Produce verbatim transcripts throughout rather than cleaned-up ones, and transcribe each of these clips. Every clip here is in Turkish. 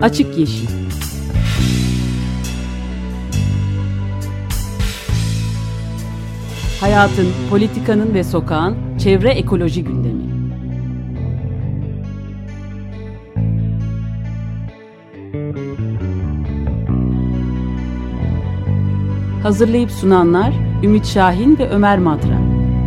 Açık Yeşil. Hayatın, politikanın ve sokağın çevre ekoloji gündemi. Hazırlayıp sunanlar Ümit Şahin ve Ömer Madra.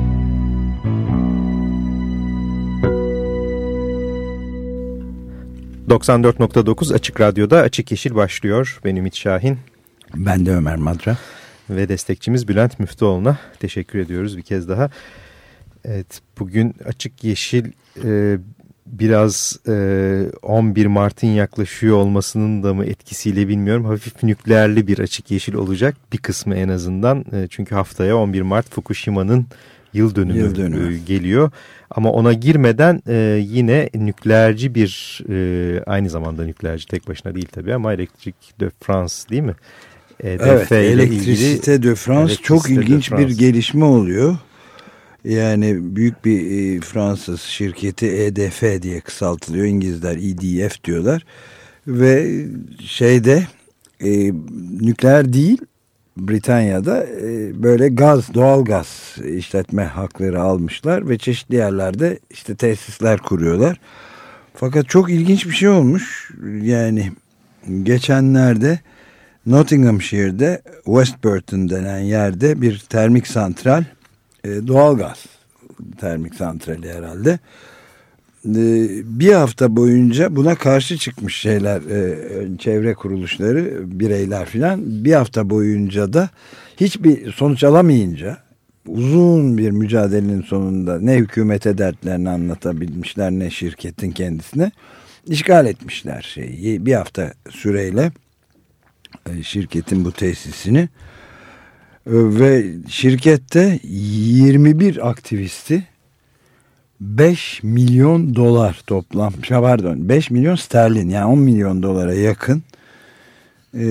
doksan dört nokta dokuz Açık Radyo'da Açık Yeşil başlıyor. Ben Ümit Şahin. Ben de Ömer Madra. Ve destekçimiz Bülent Müftüoğlu'na teşekkür ediyoruz bir kez daha. Evet, bugün Açık Yeşil e, biraz e, on bir Mart'ın yaklaşıyor olmasının da mı etkisiyle bilmiyorum. Hafif nükleerli bir Açık Yeşil olacak, bir kısmı en azından. E, çünkü haftaya on bir Mart Fukushima'nın yıl dönümü, yıl dönümü. geliyor. Ama ona girmeden e, yine nükleerci bir, e, aynı zamanda nükleerci, tek başına değil tabii ama Electric de France değil mi? E, evet, Electricité de France çok ilginç bir gelişme oluyor. Yani büyük bir e, Fransız şirketi E D F diye kısaltılıyor. İngilizler E D F diyorlar. Ve şeyde e, nükleer değil, Britanya'da e, böyle gaz, doğal gaz işletme hakları almışlar ve çeşitli yerlerde işte tesisler kuruyorlar. Fakat çok ilginç bir şey olmuş. Yani geçenlerde Nottinghamshire'de Westburton denen yerde bir termik santral, e, doğal gaz termik santrali herhalde. Bir hafta boyunca buna karşı çıkmış şeyler, çevre kuruluşları, bireyler filan. Bir hafta boyunca da hiçbir sonuç alamayınca, uzun bir mücadelenin sonunda ne hükümete dertlerini anlatabilmişler ne şirketin kendisine, işgal etmişler şeyi. Bir hafta süreyle şirketin bu tesisini ve şirkette yirmi bir aktivisti beş milyon dolar toplam, pardon beş milyon sterlin, yani on milyon dolara yakın e,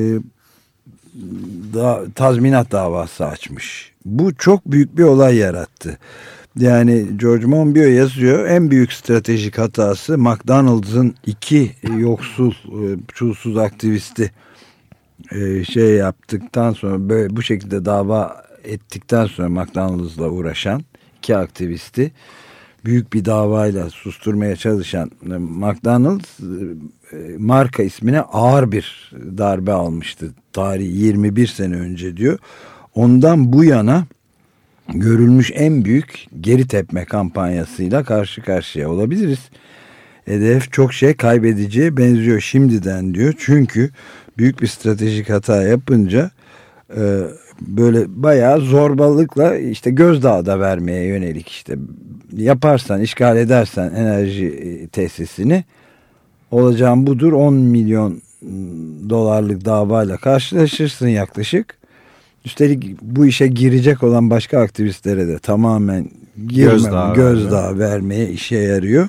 da, tazminat davası açmış. Bu çok büyük bir olay yarattı. Yani George Monbiot yazıyor, en büyük stratejik hatası McDonald's'ın iki yoksul, e, çulsuz aktivisti e, şey yaptıktan sonra, böyle bu şekilde dava ettikten sonra McDonald's'la uğraşan iki aktivisti büyük bir davayla susturmaya çalışan McDonald's marka ismine ağır bir darbe almıştı. Tarihi yirmi bir sene önce diyor. Ondan bu yana görülmüş en büyük geri tepme kampanyasıyla karşı karşıya olabiliriz. E D F çok şey kaybedeceğe benziyor şimdiden diyor. Çünkü büyük bir stratejik hata yapınca e, böyle bayağı zorbalıkla işte gözdağı da vermeye yönelik, işte yaparsan, işgal edersen enerji tesisini, olacağım budur, on milyon dolarlık davayla karşılaşırsın yaklaşık. Üstelik bu işe girecek olan başka aktivistlere de tamamen gözdağı, gözdağı vermeye işe yarıyor.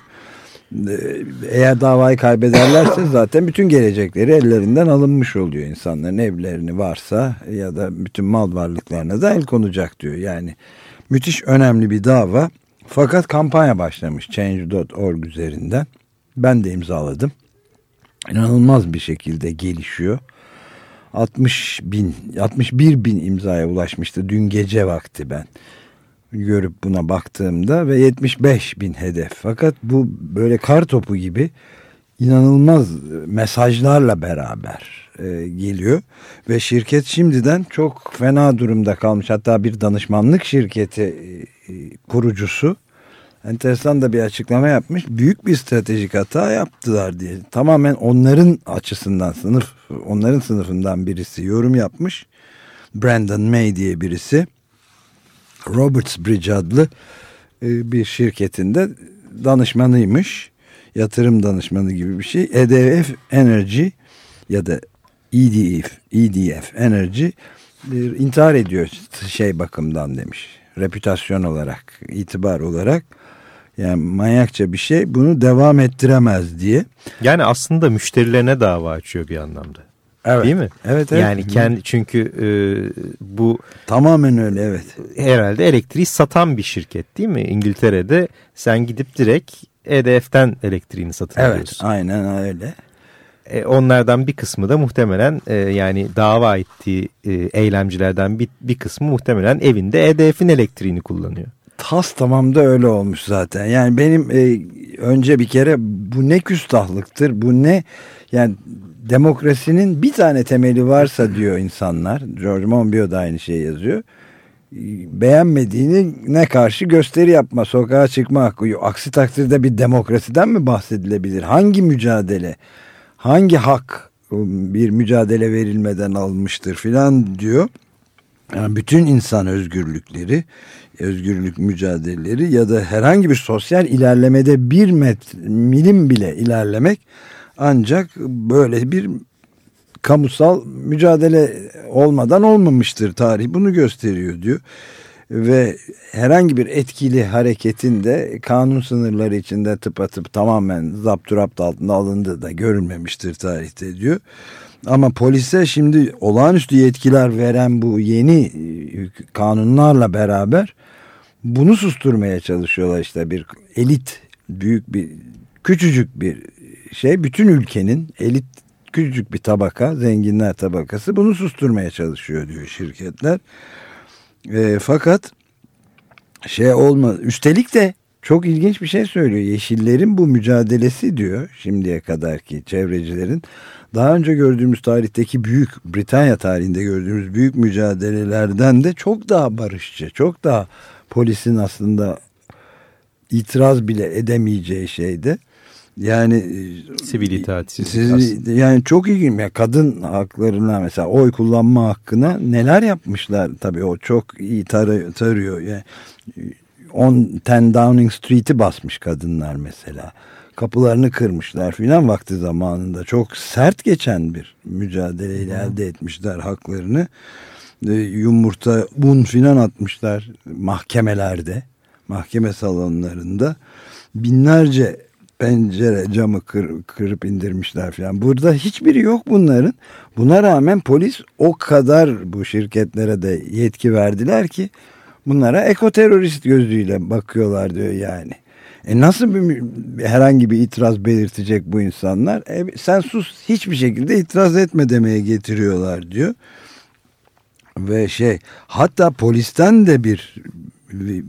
Eğer davayı kaybederlerse zaten bütün gelecekleri ellerinden alınmış oluyor. İnsanların evlerini varsa ya da bütün mal varlıklarına da el konacak diyor. Yani müthiş önemli bir dava. Fakat kampanya başlamış change nokta org üzerinden. Ben de imzaladım. İnanılmaz bir şekilde gelişiyor. altmış bin, altmış bir bin imzaya ulaşmıştı dün gece vakti ben görüp buna baktığımda ve yetmiş beş bin hedef. Fakat bu böyle kar topu gibi inanılmaz mesajlarla beraber e, geliyor ve şirket şimdiden çok fena durumda kalmış. Hatta bir danışmanlık şirketi e, kurucusu enteresan da bir açıklama yapmış. Büyük bir stratejik hata yaptılar diye. Tamamen onların açısından, sınıf, onların sınıfından birisi yorum yapmış. Brandon May diye birisi. Robertsbridge adlı e, bir şirketinde danışmanıymış. Yatırım danışmanı gibi bir şey. E D F Energy ya da E D F, E D F Energy e, intihar ediyor şey bakımdan demiş. Reputasyon olarak, itibar olarak. Yani manyakça bir şey, bunu devam ettiremez diye. Yani aslında müşterilerine dava açıyor bir anlamda. Evet. Değil mi? Evet, evet. Yani kendi, çünkü e, bu tamamen öyle, evet. Herhalde elektriği satan bir şirket değil mi? İngiltere'de sen gidip direkt E D F'ten elektriğini satın evet, alıyorsun. Evet, aynen öyle. E, onlardan bir kısmı da muhtemelen e, yani dava ettiği e, eylemcilerden bir, bir kısmı muhtemelen evinde E D F'in elektriğini kullanıyor. Tas tamam da öyle olmuş zaten. Yani benim e, önce bir kere bu ne küstahlıktır, bu ne yani demokrasinin bir tane temeli varsa diyor insanlar. George Monbiot da aynı şeyi yazıyor. Beğenmediğini ne karşı gösteri yapma, sokağa çıkma hakkı. Aksi takdirde bir demokrasiden mi bahsedilebilir? Hangi mücadele, hangi hak bir mücadele verilmeden alınmıştır filan diyor. Yani bütün insan özgürlükleri, özgürlük mücadeleleri ya da herhangi bir sosyal ilerlemede bir met, milim bile ilerlemek ancak böyle bir kamusal mücadele olmadan olmamıştır. Tarih bunu gösteriyor diyor. Ve herhangi bir etkili hareketin de kanun sınırları içinde tıpatıp tamamen zapturapt altında alındığı da görülmemiştir tarihte diyor. Ama polise şimdi olağanüstü yetkiler veren bu yeni kanunlarla beraber bunu susturmaya çalışıyorlar. İşte bir elit, büyük bir, küçücük bir şey, bütün ülkenin elit, küçücük bir tabaka, zenginler tabakası bunu susturmaya çalışıyor diyor şirketler. E, fakat şey olma, üstelik de çok ilginç bir şey söylüyor. Yeşillerin bu mücadelesi diyor, şimdiye kadarki çevrecilerin daha önce gördüğümüz tarihteki büyük, Britanya tarihinde gördüğümüz büyük mücadelelerden de çok daha barışçı, çok daha polisin aslında itiraz bile edemeyeceği şeyde. Yani sivil itaatsizlik siz, yani çok ilginç. Yani kadın haklarına mesela oy kullanma hakkına neler yapmışlar tabii, o çok iyi tarı, tarıyor. Yani on Downing Street'i basmış kadınlar mesela. Kapılarını kırmışlar filan vakti zamanında. Çok sert geçen bir mücadeleyle hmm. elde etmişler haklarını. Yumurta, un filan atmışlar mahkemelerde, mahkeme salonlarında. Binlerce pencere camı kır, kırıp indirmişler falan. Burada hiçbiri yok bunların. Buna rağmen polis o kadar bu şirketlere de yetki verdiler ki bunlara ekoterörist gözüyle bakıyorlar diyor yani. E nasıl bir, herhangi bir itiraz belirtecek bu insanlar? E sen sus, hiçbir şekilde itiraz etme demeye getiriyorlar diyor. Ve şey, hatta polisten de bir, bir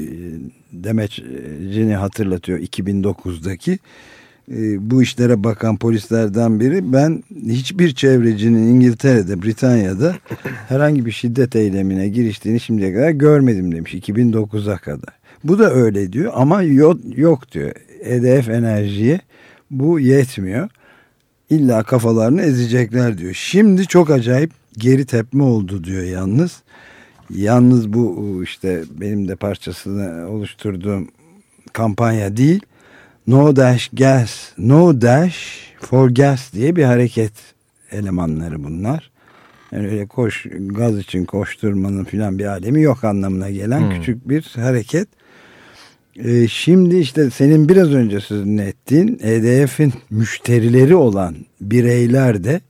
demecini hatırlatıyor iki bin dokuzdaki e, bu işlere bakan polislerden biri, ben hiçbir çevrecinin İngiltere'de, Britanya'da herhangi bir şiddet eylemine giriştiğini şimdiye kadar görmedim demiş iki bin dokuza kadar. Bu da öyle diyor ama yok, yok diyor. E D F Enerji'ye bu yetmiyor. İlla kafalarını ezecekler diyor. Şimdi çok acayip geri tepme oldu diyor yalnız. Yalnız bu işte benim de parçasını oluşturduğum kampanya değil. No Dash Gas, No Dash for Gas diye bir hareket elemanları bunlar. Yani öyle koş, gaz için koşturmanın filan bir alemi yok anlamına gelen hmm. küçük bir hareket. Ee, şimdi işte senin biraz önce sözünü ettiğin E D F'in müşterileri olan bireyler de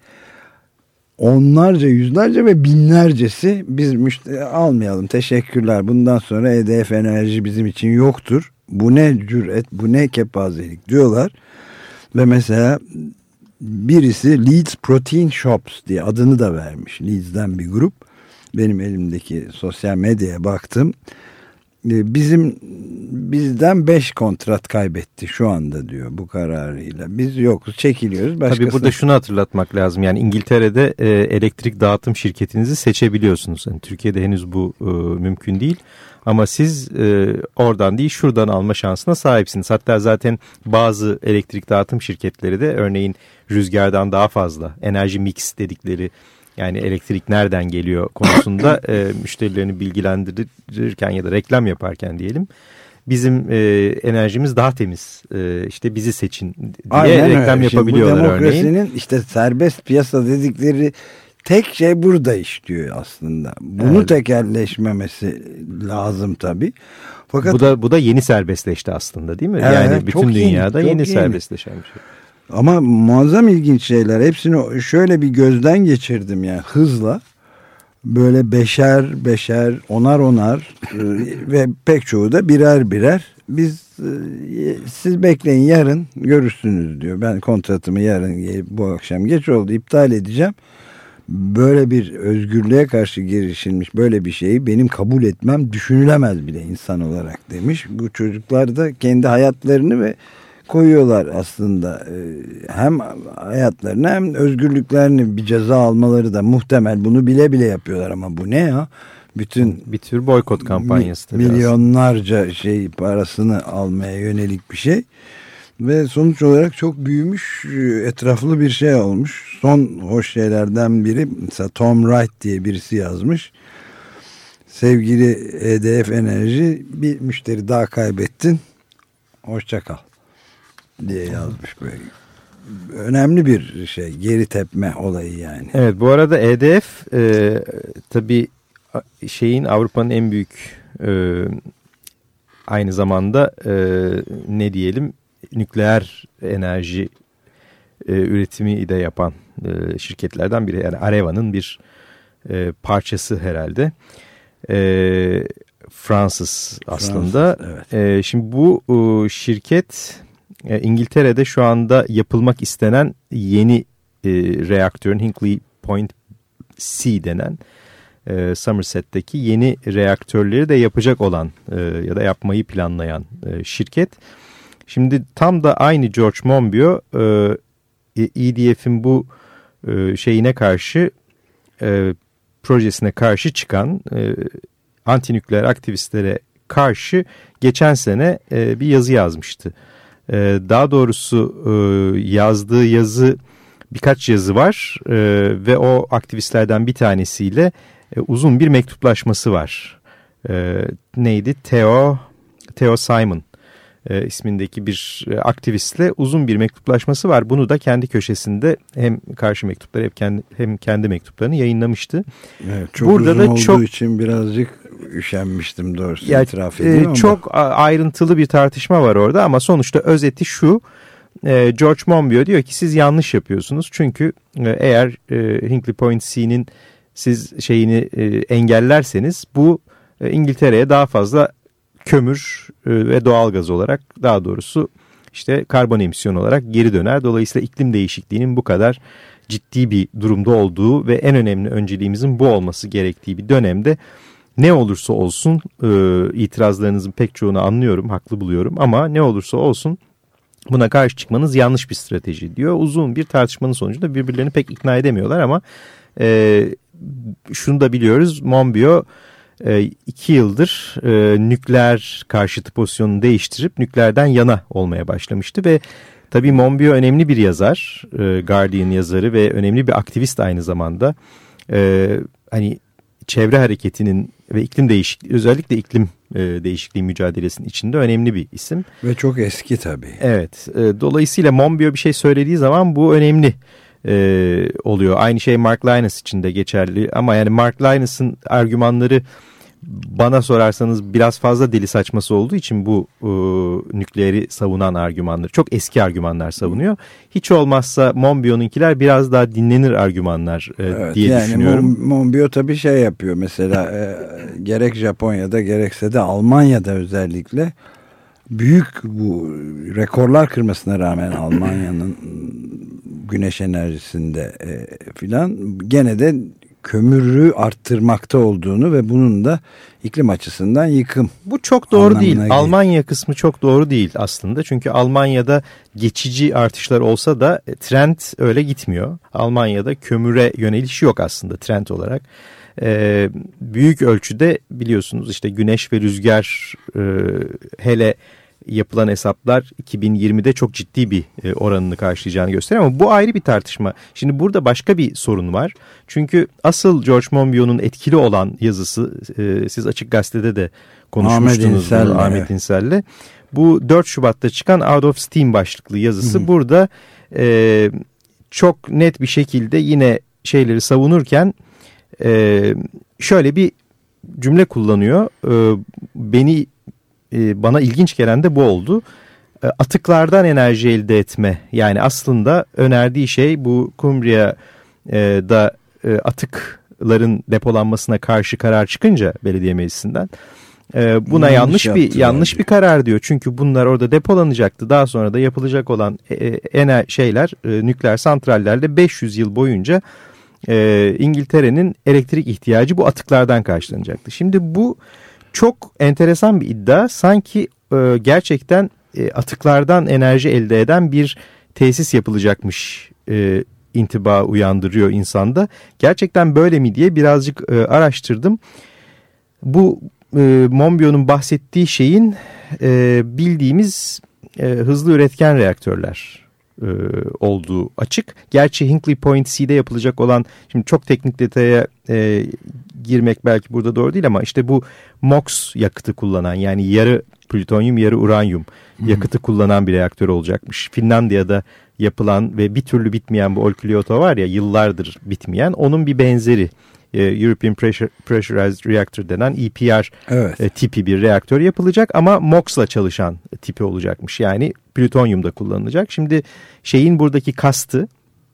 onlarca, yüzlerce ve binlercesi biz müşteri almayalım, teşekkürler, bundan sonra E D F Enerji bizim için yoktur. Bu ne cüret, bu ne kepazelik diyorlar. Ve mesela birisi Leeds Protein Shops diye adını da vermiş. Leeds'den bir grup. Benim elimdeki sosyal medyaya baktım. Bizim bizden beş kontrat kaybetti şu anda diyor bu kararıyla. Biz yokuz, çekiliyoruz. Başkasına... Tabii burada şunu hatırlatmak lazım. Yani İngiltere'de e, elektrik dağıtım şirketinizi seçebiliyorsunuz. Yani Türkiye'de henüz bu e, mümkün değil. Ama siz e, oradan değil şuradan alma şansına sahipsiniz. Hatta zaten bazı elektrik dağıtım şirketleri de örneğin rüzgardan daha fazla enerji mix dedikleri, yani elektrik nereden geliyor konusunda e, müşterilerini bilgilendirirken ya da reklam yaparken diyelim, bizim e, enerjimiz daha temiz, e, işte bizi seçin diye aynen reklam öyle. yapabiliyorlar Şimdi bu demokrasinin örneğin. işte serbest piyasa dedikleri tek şey burada işliyor aslında. Bunu evet. tekelleşmemesi lazım tabii. Fakat bu da bu da yeni serbestleşti aslında, değil mi? Evet, yani bütün dünyada yeni, yeni, yeni serbestleşen bir şey. Ama muazzam ilginç şeyler. Hepsini şöyle bir gözden geçirdim yani hızla. Böyle beşer beşer, onar onar ve pek çoğu da birer birer biz e, siz bekleyin yarın görürsünüz diyor. Ben kontratımı yarın bu akşam geç oldu iptal edeceğim. Böyle bir özgürlüğe karşı girişilmiş böyle bir şeyi benim kabul etmem düşünülemez bile insan olarak demiş. Bu çocuklar da kendi hayatlarını ve koyuyorlar aslında hem hayatlarını hem özgürlüklerini bir ceza almaları da muhtemel bunu bile bile yapıyorlar ama bu ne ya? Bütün bir tür boykot kampanyası tabii milyonlarca aslında. Şey parasını almaya yönelik bir şey ve sonuç olarak çok büyümüş etraflı bir şey olmuş. Son hoş şeylerden biri mesela Tom Wright diye birisi yazmış. Sevgili E D F Enerji bir müşteri daha kaybettin. Hoşça kal diye yazmış böyle. Önemli bir şey geri tepme olayı yani. Evet bu arada E D F e, tabii şeyin Avrupa'nın en büyük e, aynı zamanda e, ne diyelim nükleer enerji e, üretimi de yapan e, şirketlerden biri. Yani Areva'nın bir e, parçası herhalde. E, Fransız aslında. Fransız, evet. e, şimdi bu e, şirket e, İngiltere'de şu anda yapılmak istenen yeni e, reaktörün Hinkley Point C denen e, Somerset'teki yeni reaktörleri de yapacak olan e, ya da yapmayı planlayan e, şirket. Şimdi tam da aynı George Monbiot e, E D F'in bu e, şeyine karşı e, projesine karşı çıkan e, antinükleer aktivistlere karşı geçen sene e, bir yazı yazmıştı. E, daha doğrusu e, yazdığı yazı birkaç yazı var e, ve o aktivistlerden bir tanesiyle e, uzun bir mektuplaşması var. E, neydi? Theo, Theo Simon e, ismindeki bir e, aktivistle uzun bir mektuplaşması var. Bunu da kendi köşesinde hem karşı mektupları hem kendi, hem kendi mektuplarını yayınlamıştı. Evet, çok Burada uzun da olduğu çok, için birazcık üşenmiştim doğrusu ya, itiraf edeyim e, Çok ayrıntılı bir tartışma var orada ama sonuçta özeti şu. E, George Monbiot diyor ki siz yanlış yapıyorsunuz. Çünkü e, eğer e, Hinkley Point C'nin siz şeyini e, engellerseniz bu e, İngiltere'ye daha fazla kömür e, ve doğalgaz olarak daha doğrusu işte karbon emisyonu olarak geri döner. Dolayısıyla iklim değişikliğinin bu kadar ciddi bir durumda olduğu ve en önemli önceliğimizin bu olması gerektiği bir dönemde ne olursa olsun e, itirazlarınızın pek çoğunu anlıyorum, haklı buluyorum ama ne olursa olsun buna karşı çıkmanız yanlış bir strateji diyor. Uzun bir tartışmanın sonucunda birbirlerini pek ikna edemiyorlar ama e, şunu da biliyoruz Monbiot e, iki yıldır e, nükleer karşıtı pozisyonunu değiştirip nükleerden yana olmaya başlamıştı ve tabii Monbiot önemli bir yazar, e, Guardian yazarı ve önemli bir aktivist aynı zamanda. E, hani çevre hareketinin ve iklim değişikliği özellikle iklim e, değişikliği mücadelesinin içinde önemli bir isim. Ve çok eski tabii. Evet. E, dolayısıyla Monbiot bir şey söylediği zaman bu önemli e, oluyor. Aynı şey Mark Lynas için de geçerli ama yani Mark Lynas'ın argümanları bana sorarsanız biraz fazla deli saçması olduğu için bu e, nükleeri savunan argümanları çok eski argümanlar savunuyor. Hiç olmazsa Monbiot'unkiler biraz daha dinlenir argümanlar e, evet, diye yani düşünüyorum. Monbiot tabii şey yapıyor mesela e, gerek Japonya'da gerekse de Almanya'da özellikle büyük bu rekorlar kırmasına rağmen Almanya'nın güneş enerjisinde e, filan gene de kömürü arttırmakta olduğunu ve bunun da iklim açısından yıkım. Bu çok doğru değil. Gelir. Almanya kısmı çok doğru değil aslında. Çünkü Almanya'da geçici artışlar olsa da trend öyle gitmiyor. Almanya'da kömüre yöneliş yok aslında trend olarak. Ee, büyük ölçüde biliyorsunuz işte güneş ve rüzgar e, hele yapılan hesaplar iki bin yirmide çok ciddi bir oranını karşılayacağını gösteriyor ama bu ayrı bir tartışma. Şimdi burada başka bir sorun var. Çünkü asıl George Monbiot'un etkili olan yazısı siz Açık Gazete'de de konuşmuştunuz Ahmet, İnsel'le, Ahmet evet. İnsel'le. Bu dört Şubat'ta çıkan Out of Steam başlıklı yazısı Hı-hı. burada e, çok net bir şekilde yine şeyleri savunurken e, şöyle bir cümle kullanıyor. E, beni bana ilginç gelen de bu oldu. Atıklardan enerji elde etme. Yani aslında önerdiği şey bu Cumbria'da atıkların depolanmasına karşı karar çıkınca belediye meclisinden e, buna yanlış, yanlış bir yanlış bir karar diyor. Çünkü bunlar orada depolanacaktı. Daha sonra da yapılacak olan e, ener şeyler e, nükleer santrallerde beş yüz yıl boyunca e, İngiltere'nin elektrik ihtiyacı bu atıklardan karşılanacaktı. Şimdi bu çok enteresan bir iddia. Sanki e, gerçekten e, atıklardan enerji elde eden bir tesis yapılacakmış e, intiba uyandırıyor insanda. Gerçekten böyle mi diye birazcık e, araştırdım. Bu e, Monbiot'un bahsettiği şeyin e, bildiğimiz e, hızlı üretken reaktörler e, olduğu açık. Gerçi Hinkley Point C'de yapılacak olan, şimdi çok teknik detaya e, girmek belki burada doğru değil ama işte bu M O X yakıtı kullanan, yani yarı plütonyum yarı uranyum yakıtı hmm. kullanan bir reaktör olacakmış. Finlandiya'da yapılan ve bir türlü bitmeyen bu Olkiluoto var ya, yıllardır bitmeyen, onun bir benzeri e, European Pressure, Pressurized Reactor denen E P R evet. e, tipi bir reaktör yapılacak ama M O X'la çalışan tipi olacakmış. Yani plütonyum da kullanılacak. Şimdi şeyin buradaki kastı,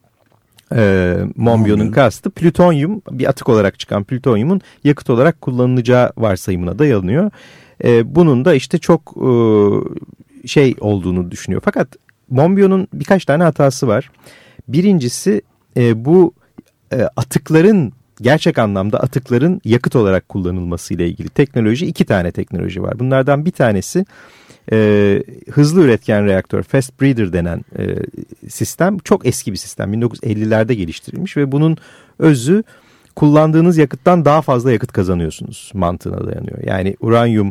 e, Monbiot'un kastı plütonyum, bir atık olarak çıkan plütonyumun yakıt olarak kullanılacağı varsayımına dayanıyor. E, bunun da işte çok e, şey olduğunu düşünüyor. Fakat Monbiot'un birkaç tane hatası var. Birincisi e, bu e, atıkların, gerçek anlamda atıkların yakıt olarak kullanılması ile ilgili teknoloji, iki tane teknoloji var. Bunlardan bir tanesi e, hızlı üretken reaktör, fast breeder denen e, sistem. Çok eski bir sistem, bin dokuz yüz ellilerde geliştirilmiş ve bunun özü kullandığınız yakıttan daha fazla yakıt kazanıyorsunuz mantığına dayanıyor. Yani uranyum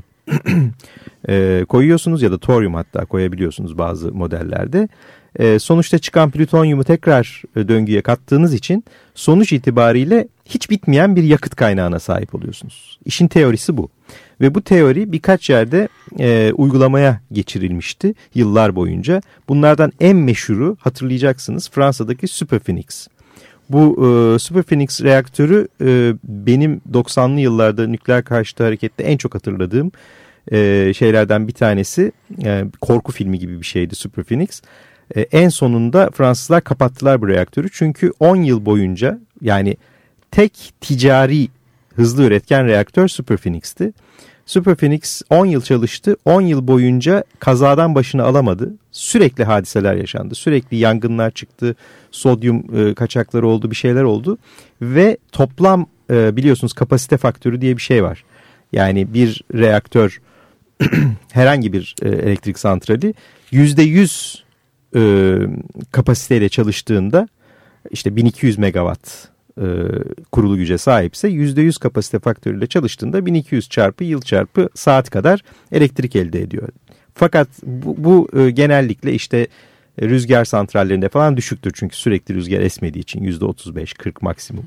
e, koyuyorsunuz ya da toryum hatta koyabiliyorsunuz bazı modellerde. E, sonuçta çıkan plütonyumu tekrar e, döngüye kattığınız için sonuç itibariyle hiç bitmeyen bir yakıt kaynağına sahip oluyorsunuz. İşin teorisi bu. Ve bu teori birkaç yerde e, uygulamaya geçirilmişti yıllar boyunca. Bunlardan en meşhuru, hatırlayacaksınız, Fransa'daki Superphénix. Bu e, Superphénix reaktörü e, benim doksanlı yıllarda nükleer karşıtı harekette en çok hatırladığım e, şeylerden bir tanesi. E, korku filmi gibi bir şeydi Superphénix. E, en sonunda Fransızlar kapattılar bu reaktörü. Çünkü on yıl boyunca, yani tek ticari hızlı üretken reaktör Superphénix'ti. Superphénix on yıl çalıştı. on yıl boyunca kazadan başını alamadı. Sürekli hadiseler yaşandı. Sürekli yangınlar çıktı. Sodyum e, kaçakları oldu, bir şeyler oldu. Ve toplam e, biliyorsunuz kapasite faktörü diye bir şey var. Yani bir reaktör herhangi bir e, elektrik santrali yüzde yüz e, kapasiteyle çalıştığında, işte bin iki yüz megawatt e, kurulu güce sahipse, yüzde yüz kapasite faktörüyle çalıştığında bin iki yüz çarpı yıl çarpı saat kadar elektrik elde ediyor. Fakat bu, bu e, genellikle işte e, rüzgar santrallerinde falan düşüktür. Çünkü sürekli rüzgar esmediği için yüzde otuz beş kırk maksimum.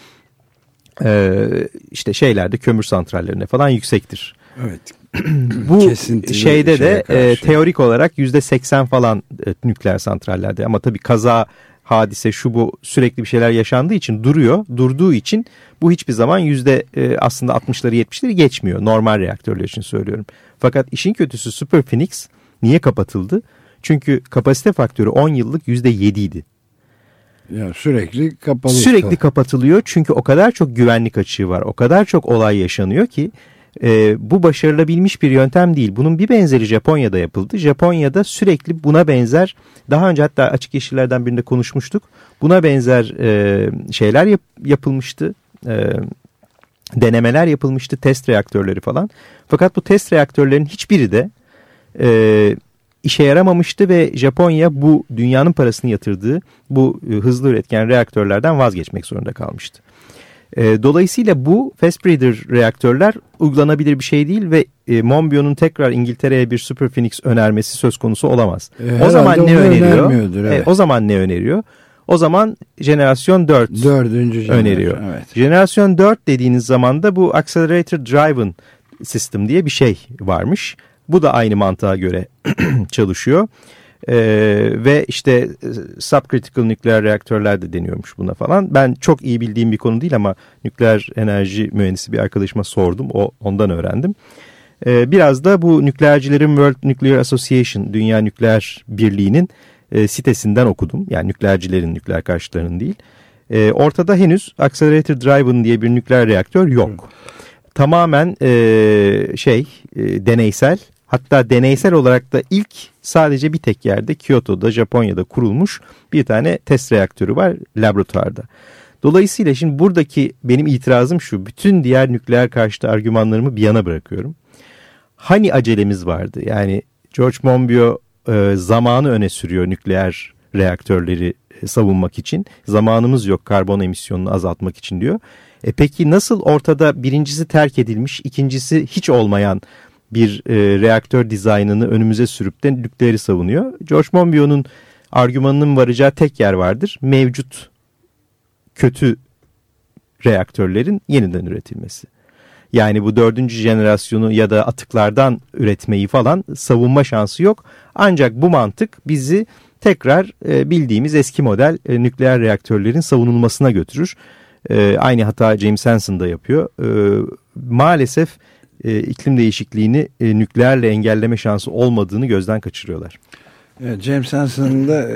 E, işte şeylerde, kömür santrallerinde falan yüksektir. Evet. Bu Kesintili şeyde de e, teorik olarak yüzde seksen falan e, nükleer santrallerde, ama tabii kaza, hadise, şu bu, sürekli bir şeyler yaşandığı için duruyor. Durduğu için bu hiçbir zaman yüzde e, aslında altmışları yetmişleri geçmiyor. Normal reaktörler için söylüyorum. Fakat işin kötüsü Superphénix niye kapatıldı? Çünkü kapasite faktörü on yıllık yüzde yedi idi. Yani sürekli kapalı. Sürekli kapatılıyor çünkü o kadar çok güvenlik açığı var. O kadar çok olay yaşanıyor ki e, bu başarılabilmiş bir yöntem değil. Bunun bir benzeri Japonya'da yapıldı. Japonya'da sürekli buna benzer, daha önce hatta Açık Yeşiller'den birinde konuşmuştuk. Buna benzer e, şeyler yap, yapılmıştı. E, denemeler yapılmıştı, test reaktörleri falan. Fakat bu test reaktörlerin hiçbiri de e, işe yaramamıştı ve Japonya bu dünyanın parasını yatırdığı bu e, hızlı üretken reaktörlerden vazgeçmek zorunda kalmıştı. E, dolayısıyla bu fast breeder reaktörler uygulanabilir bir şey değil ve e, Monbiot'un tekrar İngiltere'ye bir Superphénix önermesi söz konusu olamaz. E, o zaman ne öneriyor? Evet. E, o zaman ne öneriyor? O zaman jenerasyon dört Dördüncü öneriyor. Evet. Jenerasyon dört dediğiniz zaman da bu Accelerator Driven System diye bir şey varmış. Bu da aynı mantığa göre çalışıyor. Ee, ve işte subcritical nükleer reaktörler de deniyormuş buna falan. Ben çok iyi bildiğim bir konu değil ama nükleer enerji mühendisi bir arkadaşıma sordum. O ondan öğrendim. Ee, biraz da bu nükleercilerin World Nuclear Association, Dünya Nükleer Birliği'nin e, sitesinden okudum. Yani nükleercilerin, nükleer karşıtlarının değil. E, ortada henüz Accelerator Driven diye bir nükleer reaktör yok. tamamen e, şey e, deneysel. Hatta deneysel olarak da ilk sadece bir tek yerde Kyoto'da, Japonya'da kurulmuş bir tane test reaktörü var laboratuvarda. Dolayısıyla şimdi buradaki benim itirazım şu: bütün diğer nükleer karşıtı argümanlarımı bir yana bırakıyorum. Hani acelemiz vardı? Yani George Monbiot e, zamanı öne sürüyor nükleer reaktörleri e, savunmak için. Zamanımız yok karbon emisyonunu azaltmak için diyor. E peki nasıl ortada birincisi terk edilmiş, ikincisi hiç olmayan bir e, reaktör dizaynını önümüze sürüp de nükleeri savunuyor? George Monbiot'un argümanının varacağı tek yer vardır: mevcut kötü reaktörlerin yeniden üretilmesi. Yani bu dördüncü jenerasyonu ya da atıklardan üretmeyi falan savunma şansı yok. Ancak bu mantık bizi tekrar e, bildiğimiz eski model e, nükleer reaktörlerin savunulmasına götürür. E, aynı hata James Hansen da yapıyor. E, maalesef e, iklim değişikliğini e, nükleerle engelleme şansı olmadığını gözden kaçırıyorlar. Evet, James Hansen'ın da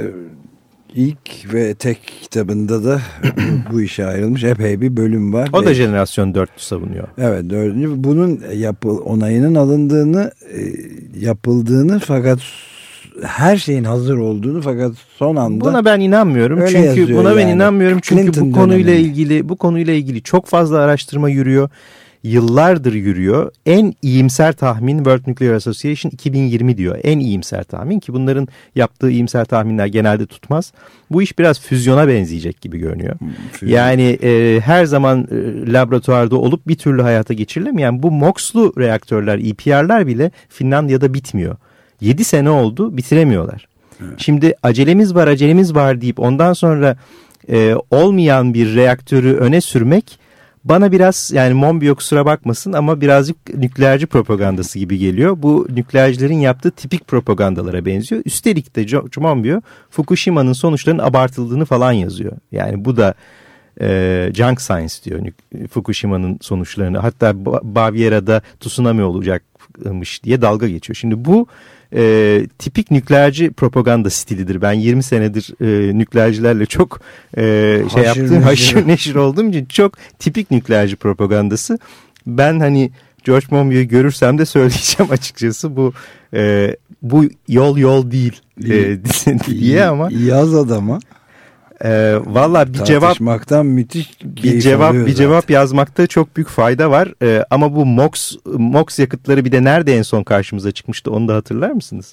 ilk ve tek kitabında da bu, bu işe ayrılmış epey bir bölüm var. O da jenerasyon dörtü savunuyor. Evet, dördüncü. Bunun yapı, onayının alındığını, yapıldığını, fakat her şeyin hazır olduğunu, fakat son anda buna ben inanmıyorum. Çünkü buna ben yani. inanmıyorum çünkü Clinton bu konuyla döneminde. ilgili bu konuyla ilgili çok fazla araştırma yürüyor. Yıllardır yürüyor. En iyimser tahmin World Nuclear Association iki bin yirmi diyor. En iyimser tahmin, ki bunların yaptığı iyimser tahminler genelde tutmaz. Bu iş biraz füzyona benzeyecek gibi görünüyor. Hmm, yani e, her zaman e, laboratuvarda olup bir türlü hayata geçirilemeyen bu MOX'lu reaktörler, E P R'lar bile Finlandiya'da bitmiyor. yedi sene oldu, bitiremiyorlar. Evet. Şimdi acelemiz var acelemiz var deyip ondan sonra e, olmayan bir reaktörü öne sürmek bana biraz, yani Monbiot kusura bakmasın ama birazcık nükleerci propagandası gibi geliyor. Bu nükleercilerin yaptığı tipik propagandalara benziyor. Üstelik de George Monbiot Fukushima'nın sonuçlarının abartıldığını falan yazıyor. Yani bu da e, junk science diyor Fukushima'nın sonuçlarını. Hatta Baviera'da tsunami olacakmış diye dalga geçiyor. Şimdi bu e, tipik nükleerci propaganda stilidir. Ben yirmi senedir e, nükleercilerle çok e, şey haşır yaptığım, haşır neşir olduğum için çok tipik nükleerci propagandası. Ben hani George Monbiot'u görürsem de söyleyeceğim açıkçası, bu e, bu yol yol değil e, diye ama. Yaz adama. E, Valla bir cevap müthiş bir cevap bir cevap zaten. Yazmakta çok büyük fayda var. E, ama bu MOX MOX yakıtları bir de nerede en son karşımıza çıkmıştı, onu da hatırlar mısınız?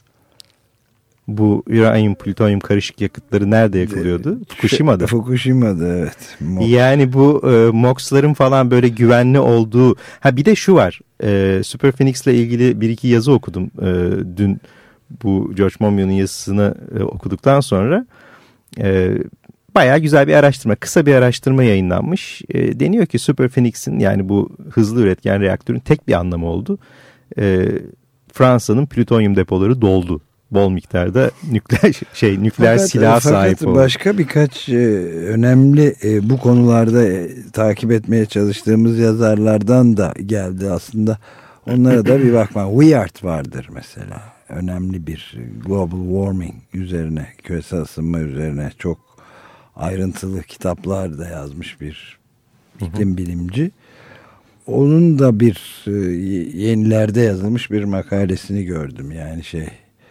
Bu uranyum plütonyum karışık yakıtları nerede yakılıyordu? Fukushima'da. Fukushima'da evet. MOX. Yani bu e, MOX'ların falan böyle güvenli olduğu. Ha bir de şu var. E, Super Phoenix'le ilgili bir iki yazı okudum e, dün. Bu George Monbiot'un yazısını e, okuduktan sonra e, bayağı güzel bir araştırma, kısa bir araştırma yayınlanmış. E, deniyor ki Super Phoenix'in, yani bu hızlı üretken reaktörün tek bir anlamı oldu. E, Fransa'nın plütonyum depoları doldu. Bol miktarda nükleer şey nükleer fakat, silah sahip oldu. Başka birkaç e, önemli e, bu konularda e, takip etmeye çalıştığımız yazarlardan da geldi aslında. Onlara da bir bakma. Weird vardır mesela. Önemli bir global warming üzerine, küresel ısınma üzerine çok ayrıntılı kitaplar da yazmış bir iklim bilimci. Onun da bir e, yenilerde yazılmış bir makalesini gördüm. Yani şey,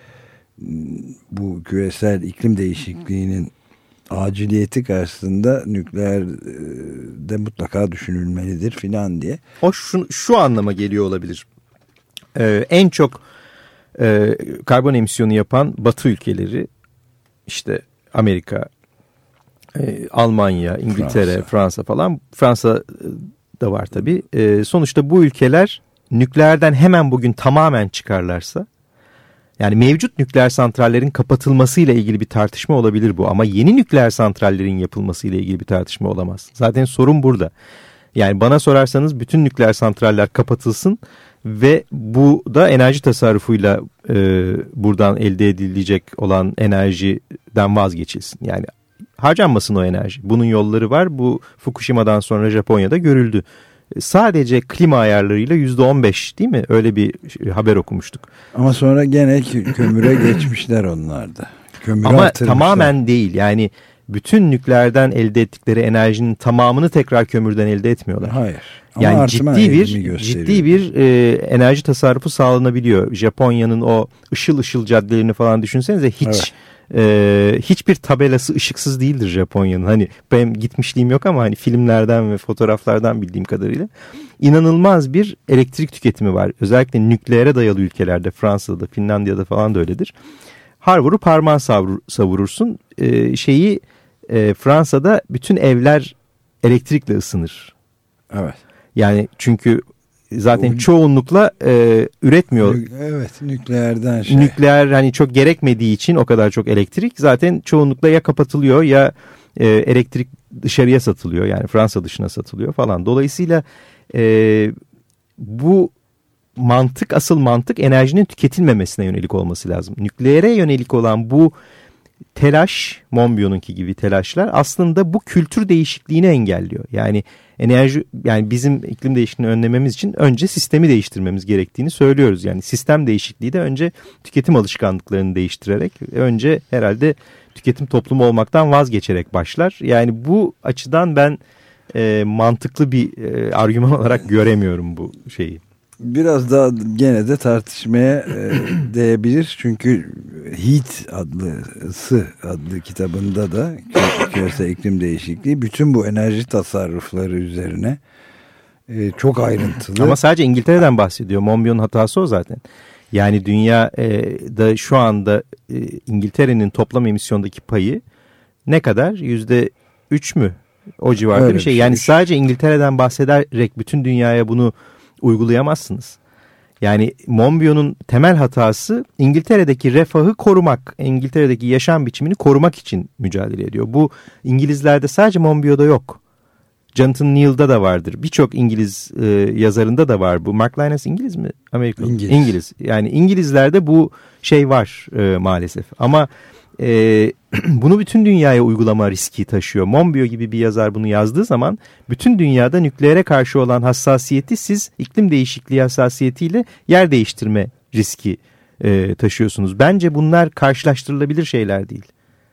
bu küresel iklim değişikliğinin aciliyeti karşısında nükleer de mutlaka düşünülmelidir filan diye. O şu, şu anlama geliyor olabilir. Ee, en çok e, karbon emisyonu yapan Batı ülkeleri, işte Amerika, e, Almanya, İngiltere, Fransa. Fransa falan. Fransa da var tabii. E, sonuçta bu ülkeler nükleerden hemen bugün tamamen çıkarlarsa, yani mevcut nükleer santrallerin kapatılmasıyla ilgili bir tartışma olabilir bu, ama yeni nükleer santrallerin yapılmasıyla ilgili bir tartışma olamaz. Zaten sorun burada. Yani bana sorarsanız bütün nükleer santraller kapatılsın ve bu da enerji tasarrufuyla e, buradan elde edilecek olan enerjiden vazgeçilsin. Yani harcanmasın o enerji. Bunun yolları var. Bu Fukushima'dan sonra Japonya'da görüldü. Sadece klima ayarlarıyla yüzde on beş değil mi? Öyle bir haber okumuştuk. Ama sonra gene kömüre geçmişler onlar da. Kömüre ama tamamen değil. Yani bütün nükleerden elde ettikleri enerjinin tamamını tekrar kömürden elde etmiyorlar. Hayır. Ama yani ciddi bir ciddi bir e, enerji tasarrufu sağlanabiliyor. Japonya'nın o ışıl ışıl caddelerini falan düşünsenize, hiç evet. e, hiçbir tabelası ışıksız değildir Japonya'nın. Hani benim gitmişliğim yok ama hani filmlerden ve fotoğraflardan bildiğim kadarıyla inanılmaz bir elektrik tüketimi var. Özellikle nükleere dayalı ülkelerde, Fransa'da, Finlandiya'da falan da öyledir. Har vurup parmağın savur, savurursun. E, şeyi e, Fransa'da bütün evler elektrikle ısınır. Evet. Yani çünkü zaten o, çoğunlukla e, üretmiyor. Evet, nükleerden şey. Nükleer hani çok gerekmediği için o kadar çok elektrik zaten çoğunlukla ya kapatılıyor ya e, elektrik dışarıya satılıyor. Yani Fransa dışına satılıyor falan. Dolayısıyla e, bu mantık, asıl mantık enerjinin tüketilmemesine yönelik olması lazım. Nükleere yönelik olan bu telaş, Monbiot'unki gibi telaşlar aslında bu kültür değişikliğini engelliyor. Yani enerji, yani bizim iklim değişikliğini önlememiz için önce sistemi değiştirmemiz gerektiğini söylüyoruz. Yani sistem değişikliği de önce tüketim alışkanlıklarını değiştirerek, önce herhalde tüketim toplumu olmaktan vazgeçerek başlar. Yani bu açıdan ben e, mantıklı bir e, argüman olarak göremiyorum bu şeyi. Biraz daha gene de tartışmaya e, değebilir. Çünkü Heat adlı, Isı adlı kitabında da küresel iklim değişikliği bütün bu enerji tasarrufları üzerine e, çok ayrıntılı. Ama sadece İngiltere'den bahsediyor. Monbiot'un hatası o zaten. Yani dünyada şu anda e, İngiltere'nin toplam emisyondaki payı ne kadar? Yüzde üç mü? O civarda öyle bir şey. Yani sadece İngiltere'den bahsederek bütün dünyaya bunu uygulayamazsınız. Yani Monbiot'un temel hatası İngiltere'deki refahı korumak, İngiltere'deki yaşam biçimini korumak için mücadele ediyor. Bu İngilizlerde sadece Monbiot'da yok. Jonathan Neill'da da vardır. Birçok İngiliz e, yazarında da var bu. Mark Lynas İngiliz mi? Amerikalı. İngiliz. İngiliz. Yani İngilizlerde bu şey var e, maalesef. Ama e, bunu bütün dünyaya uygulama riski taşıyor. Monbiot gibi bir yazar bunu yazdığı zaman bütün dünyada nükleere karşı olan hassasiyeti siz iklim değişikliği hassasiyetiyle yer değiştirme riski e, taşıyorsunuz. Bence bunlar karşılaştırılabilir şeyler değil.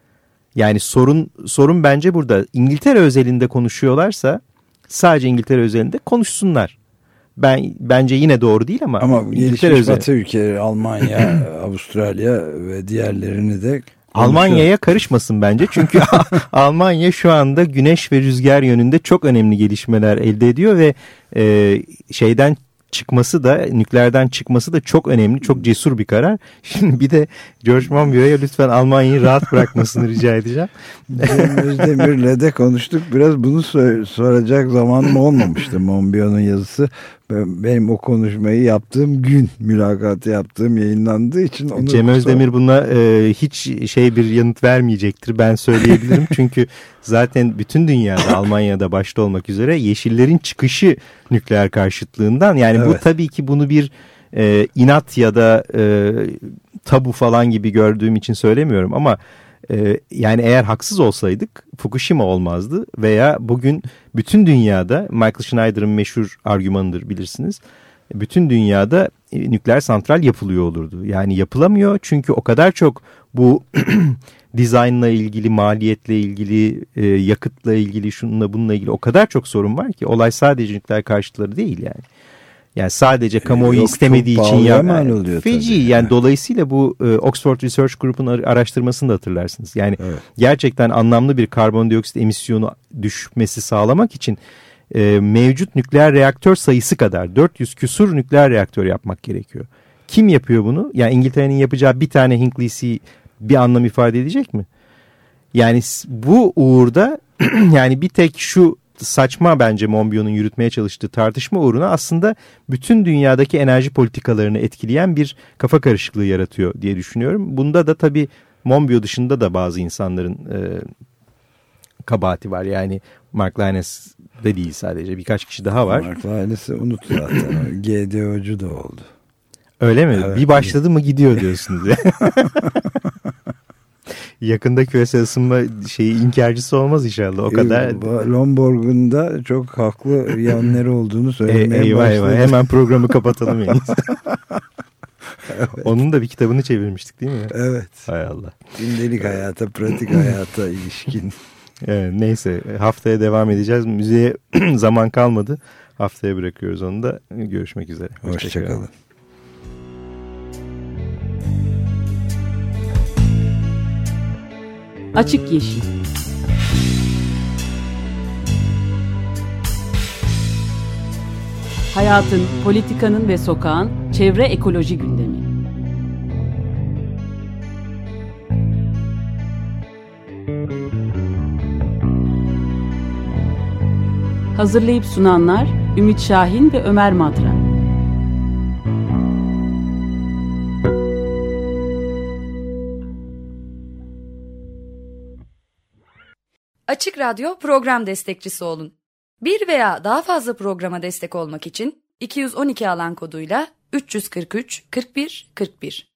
Yani sorun sorun bence burada. İngiltere özelinde konuşuyorlarsa sadece İngiltere özelinde konuşsunlar. Ben bence yine doğru değil ama, ama İngiltere gelişmiş Batı ülkeleri, Almanya, Avustralya ve diğerlerini de Almanya'ya karışmasın bence. Çünkü Almanya şu anda güneş ve rüzgar yönünde çok önemli gelişmeler elde ediyor ve e, şeyden çıkması da, nükleerden çıkması da çok önemli, çok cesur bir karar. Şimdi bir de George Monbiot'a lütfen Almanya'yı rahat bırakmasını rica edeceğim. Cem Özdemir'le de konuştuk. Biraz bunu soracak zamanım olmamıştı. Monbiot'un yazısı benim o konuşmayı yaptığım gün, mülakatı yaptığım yayınlandığı için. Onu Cem Özdemir buna e, hiç şey bir yanıt vermeyecektir. Ben söyleyebilirim. Çünkü zaten bütün dünyada, Almanya'da başta olmak üzere yeşillerin çıkışı nükleer karşıtlığından. Yani evet. Bu tabii ki bunu bir e, inat ya da e, tabu falan gibi gördüğüm için söylemiyorum ama e, yani eğer haksız olsaydık Fukushima olmazdı veya bugün bütün dünyada, Michael Schneider'ın meşhur argümanıdır bilirsiniz, bütün dünyada e, nükleer santral yapılıyor olurdu. Yani yapılamıyor çünkü o kadar çok bu dizaynla ilgili, maliyetle ilgili, e, yakıtla ilgili, şununla bununla ilgili o kadar çok sorun var ki olay sadece nükleer karşıtları değil yani. Yani sadece kamuoyu Yok, istemediği için ya yani, feci yani, yani dolayısıyla bu e, Oxford Research Group'un araştırmasını da hatırlarsınız. Yani evet. Gerçekten anlamlı bir karbondioksit emisyonu düşmesi sağlamak için e, mevcut nükleer reaktör sayısı kadar dört yüz küsur nükleer reaktör yapmak gerekiyor. Kim yapıyor bunu? Yani İngiltere'nin yapacağı bir tane Hinkley C bir anlam ifade edecek mi? Yani bu uğurda yani bir tek şu saçma bence Monbiot'un yürütmeye çalıştığı tartışma uğruna aslında bütün dünyadaki enerji politikalarını etkileyen bir kafa karışıklığı yaratıyor diye düşünüyorum. Bunda da tabii Monbiot dışında da bazı insanların e, kabahati var. Yani Mark Lynas da değil sadece, birkaç kişi daha var. Mark Lynas'ı unut zaten. G D O'cu da oldu. Öyle mi? Evet, bir başladı evet. mı gidiyor diyorsunuz ya. Yakında küresel ısınma şeyi inkarcısı olmaz inşallah o kadar. Lomborg'un da çok haklı yanları olduğunu söylemeye e, eyvah, başladı. Eyvah. Hemen programı kapatalım. Evet. Onun da bir kitabını çevirmiştik değil mi? Evet. Hay Allah. Gündelik hayata, pratik hayata ilişkin. Evet, neyse haftaya devam edeceğiz. Müziğe zaman kalmadı. Haftaya bırakıyoruz onu da. Görüşmek üzere. Hoşçakalın. Açık Yeşil. Hayatın, politikanın ve sokağın çevre ekoloji gündemi. Hazırlayıp sunanlar Ümit Şahin ve Ömer Madra. Açık Radyo program destekçisi olun. Bir veya daha fazla programa destek olmak için iki yüz on iki alan koduyla üç yüz kırk üç kırk bir kırk bir